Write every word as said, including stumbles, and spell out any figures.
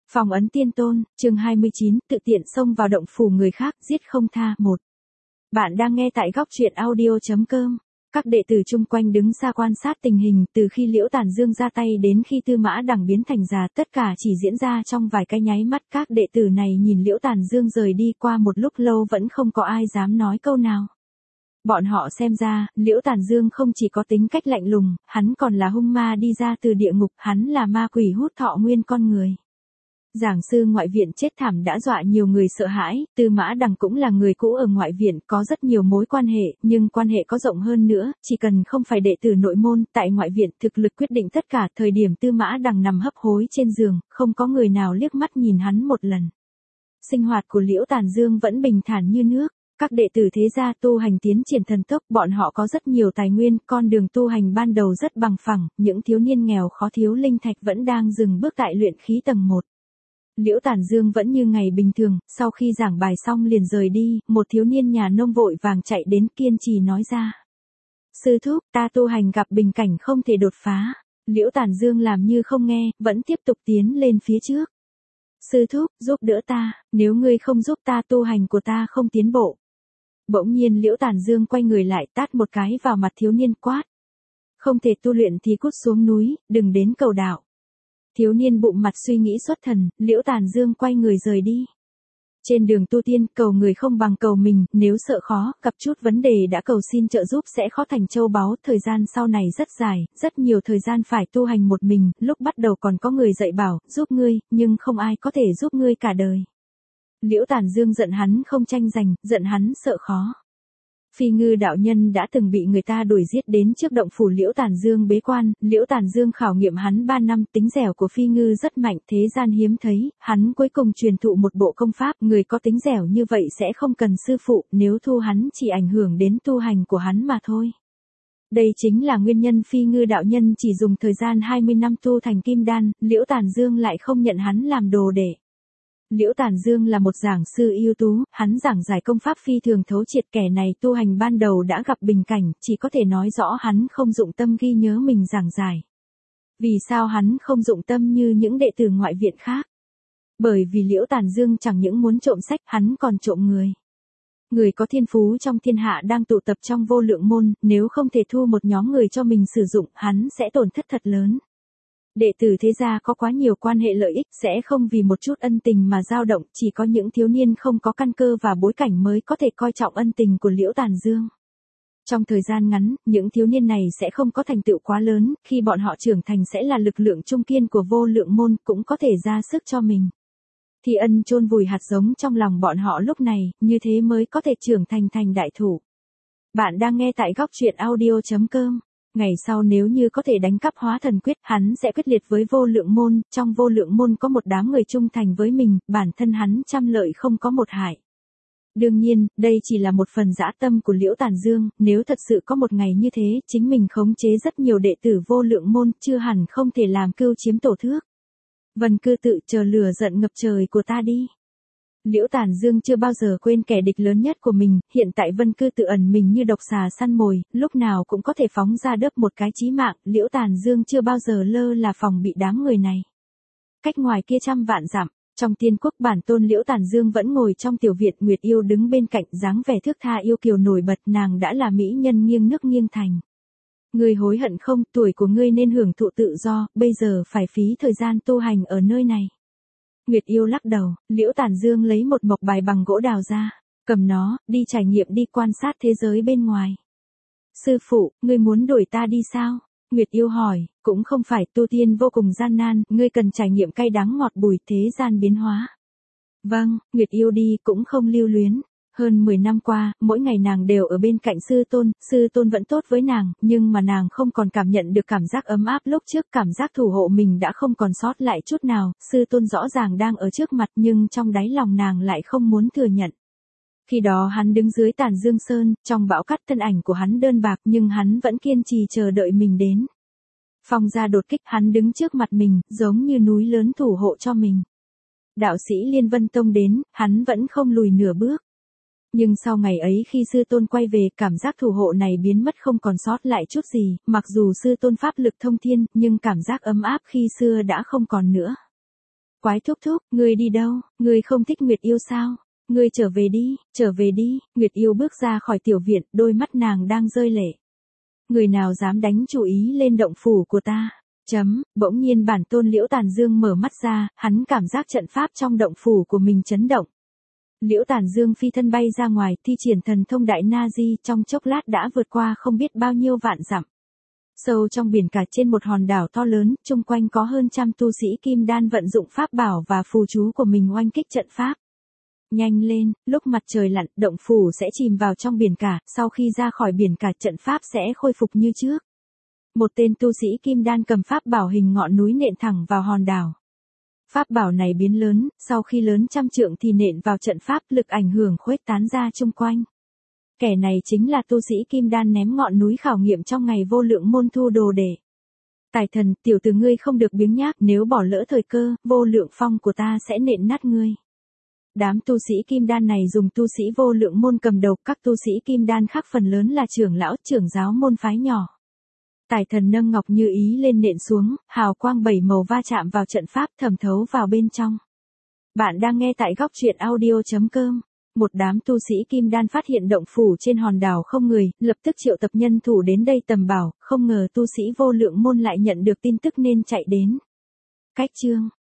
Phong ấn tiên tôn, chương hai mươi chín, tự tiện xông vào động phủ người khác, giết không tha. Một. Bạn đang nghe tại góc truyện audio chấm com. Các đệ tử chung quanh đứng xa quan sát tình hình, từ khi Liễu Tản Dương ra tay đến khi Tư Mã Đằng biến thành già, tất cả chỉ diễn ra trong vài cái nháy mắt. Các đệ tử này nhìn Liễu Tản Dương rời đi qua một lúc lâu vẫn không có ai dám nói câu nào. Bọn họ xem ra, Liễu Tản Dương không chỉ có tính cách lạnh lùng, hắn còn là hung ma đi ra từ địa ngục, hắn là ma quỷ hút thọ nguyên con người. Giảng sư ngoại viện chết thảm đã dọa nhiều người sợ hãi, Tư Mã Đằng cũng là người cũ ở ngoại viện, có rất nhiều mối quan hệ, nhưng quan hệ có rộng hơn nữa, chỉ cần không phải đệ tử nội môn, tại ngoại viện thực lực quyết định tất cả. Thời điểm Tư Mã Đằng nằm hấp hối trên giường, không có người nào liếc mắt nhìn hắn một lần. Sinh hoạt của Liễu Tản Dương vẫn bình thản như nước. Các đệ tử thế gia tu hành tiến triển thần tốc, bọn họ có rất nhiều tài nguyên, con đường tu hành ban đầu rất bằng phẳng, những thiếu niên nghèo khó thiếu linh thạch vẫn đang dừng bước tại luyện khí tầng một. Liễu Tản Dương vẫn như ngày bình thường, sau khi giảng bài xong liền rời đi, một thiếu niên nhà nông vội vàng chạy đến kiên trì nói ra. Sư thúc, ta tu hành gặp bình cảnh không thể đột phá. Liễu Tản Dương làm như không nghe, vẫn tiếp tục tiến lên phía trước. Sư thúc, giúp đỡ ta, nếu ngươi không giúp ta tu hành của ta không tiến bộ. Bỗng nhiên Liễu Tản Dương quay người lại tát một cái vào mặt thiếu niên quát. Không thể tu luyện thì cút xuống núi, đừng đến cầu đạo. Thiếu niên bụng mặt suy nghĩ xuất thần, Liễu Tản Dương quay người rời đi. Trên đường tu tiên, cầu người không bằng cầu mình, nếu sợ khó, gặp chút vấn đề đã cầu xin trợ giúp sẽ khó thành châu báu. Thời gian sau này rất dài, rất nhiều thời gian phải tu hành một mình, lúc bắt đầu còn có người dạy bảo, giúp ngươi, nhưng không ai có thể giúp ngươi cả đời. Liễu Tản Dương giận hắn không tranh giành, giận hắn sợ khó. Phi Ngư đạo nhân đã từng bị người ta đuổi giết đến trước động phủ Liễu Tản Dương bế quan, Liễu Tản Dương khảo nghiệm hắn ba năm, tính dẻo của Phi Ngư rất mạnh, thế gian hiếm thấy, hắn cuối cùng truyền thụ một bộ công pháp, người có tính dẻo như vậy sẽ không cần sư phụ, nếu thu hắn chỉ ảnh hưởng đến tu hành của hắn mà thôi. Đây chính là nguyên nhân Phi Ngư đạo nhân chỉ dùng thời gian hai mươi năm tu thành kim đan, Liễu Tản Dương lại không nhận hắn làm đồ đệ. Liễu Tản Dương là một giảng sư ưu tú, hắn giảng giải công pháp phi thường thấu triệt, kẻ này tu hành ban đầu đã gặp bình cảnh, chỉ có thể nói rõ hắn không dụng tâm ghi nhớ mình giảng giải. Vì sao hắn không dụng tâm như những đệ tử ngoại viện khác? Bởi vì Liễu Tản Dương chẳng những muốn trộm sách, hắn còn trộm người. Người có thiên phú trong thiên hạ đang tụ tập trong vô lượng môn, nếu không thể thu một nhóm người cho mình sử dụng, hắn sẽ tổn thất thật lớn. Đệ tử thế gia có quá nhiều quan hệ lợi ích, sẽ không vì một chút ân tình mà dao động, chỉ có những thiếu niên không có căn cơ và bối cảnh mới có thể coi trọng ân tình của Liễu Tản Dương. Trong thời gian ngắn, những thiếu niên này sẽ không có thành tựu quá lớn, khi bọn họ trưởng thành sẽ là lực lượng trung kiên của vô lượng môn, cũng có thể ra sức cho mình. Thì ân chôn vùi hạt giống trong lòng bọn họ lúc này, như thế mới có thể trưởng thành thành đại thủ. Bạn đang nghe tại góc truyện audio chấm com. Ngày sau nếu như có thể đánh cắp hóa thần quyết, hắn sẽ quyết liệt với vô lượng môn, trong vô lượng môn có một đám người trung thành với mình, bản thân hắn trăm lợi không có một hại. Đương nhiên, đây chỉ là một phần dã tâm của Liễu Tản Dương, nếu thật sự có một ngày như thế, chính mình khống chế rất nhiều đệ tử vô lượng môn, chưa hẳn không thể làm cưu chiếm tổ thước. Vân Cư Tự, chờ lửa giận ngập trời của ta đi. Liễu Tản Dương chưa bao giờ quên kẻ địch lớn nhất của mình, hiện tại Vân Cư Tự ẩn mình như độc xà săn mồi, lúc nào cũng có thể phóng ra đớp một cái chí mạng, Liễu Tản Dương chưa bao giờ lơ là phòng bị đám người này. Cách ngoài kia trăm vạn dặm, trong tiên quốc bản tôn Liễu Tản Dương vẫn ngồi trong tiểu viện, Nguyệt Yêu đứng bên cạnh, dáng vẻ thước tha yêu kiều nổi bật, nàng đã là mỹ nhân nghiêng nước nghiêng thành. Ngươi hối hận không, tuổi của ngươi nên hưởng thụ tự do, bây giờ phải phí thời gian tu hành ở nơi này. Nguyệt Yêu lắc đầu, Liễu Tản Dương lấy một mộc bài bằng gỗ đào ra, cầm nó, đi trải nghiệm, đi quan sát thế giới bên ngoài. Sư phụ, ngươi muốn đuổi ta đi sao? Nguyệt Yêu hỏi, cũng không phải, tu tiên vô cùng gian nan, ngươi cần trải nghiệm cay đắng ngọt bùi, thế gian biến hóa. Vâng, Nguyệt Yêu đi, cũng không lưu luyến. Hơn mười năm qua, mỗi ngày nàng đều ở bên cạnh sư tôn, sư tôn vẫn tốt với nàng, nhưng mà nàng không còn cảm nhận được cảm giác ấm áp lúc trước, cảm giác thủ hộ mình đã không còn sót lại chút nào, sư tôn rõ ràng đang ở trước mặt nhưng trong đáy lòng nàng lại không muốn thừa nhận. Khi đó hắn đứng dưới Tản Dương Sơn, trong bão cát thân ảnh của hắn đơn bạc nhưng hắn vẫn kiên trì chờ đợi mình đến. Phong gia đột kích, hắn đứng trước mặt mình, giống như núi lớn thủ hộ cho mình. Đạo sĩ Liên Vân Tông đến, hắn vẫn không lùi nửa bước. Nhưng sau ngày ấy khi sư tôn quay về, cảm giác thủ hộ này biến mất không còn sót lại chút gì, mặc dù sư tôn pháp lực thông thiên, nhưng cảm giác ấm áp khi xưa đã không còn nữa. Quái thúc thúc, ngươi đi đâu, ngươi không thích Nguyệt Yêu sao? Ngươi trở về đi, trở về đi, Nguyệt Yêu bước ra khỏi tiểu viện, đôi mắt nàng đang rơi lệ. Người nào dám đánh chủ ý lên động phủ của ta? Chấm, bỗng nhiên bản tôn Liễu Tàn Dương mở mắt ra, hắn cảm giác trận pháp trong động phủ của mình chấn động. Liễu Tàn Dương phi thân bay ra ngoài, thi triển thần thông đại na di, trong chốc lát đã vượt qua không biết bao nhiêu vạn dặm. Sâu trong biển cả trên một hòn đảo to lớn, chung quanh có hơn trăm tu sĩ kim đan vận dụng pháp bảo và phù chú của mình oanh kích trận pháp. Nhanh lên, lúc mặt trời lặn, động phủ sẽ chìm vào trong biển cả, sau khi ra khỏi biển cả trận pháp sẽ khôi phục như trước. Một tên tu sĩ kim đan cầm pháp bảo hình ngọn núi nện thẳng vào hòn đảo. Pháp bảo này biến lớn, sau khi lớn trăm trượng thì nện vào trận pháp, lực ảnh hưởng khuếch tán ra chung quanh. Kẻ này chính là tu sĩ kim đan ném ngọn núi khảo nghiệm trong ngày vô lượng môn thu đồ để. Tài thần, tiểu tử ngươi không được biếng nhác, nếu bỏ lỡ thời cơ, vô lượng phong của ta sẽ nện nát ngươi. Đám tu sĩ kim đan này dùng tu sĩ vô lượng môn cầm đầu, các tu sĩ kim đan khác phần lớn là trưởng lão, trưởng giáo môn phái nhỏ. Tài thần nâng ngọc như ý lên nện xuống, hào quang bảy màu va chạm vào trận pháp, thẩm thấu vào bên trong. Bạn đang nghe tại góc truyện audio chấm com. Một đám tu sĩ kim đan phát hiện động phủ trên hòn đảo không người, lập tức triệu tập nhân thủ đến đây tầm bảo, không ngờ tu sĩ vô lượng môn lại nhận được tin tức nên chạy đến. Cách chương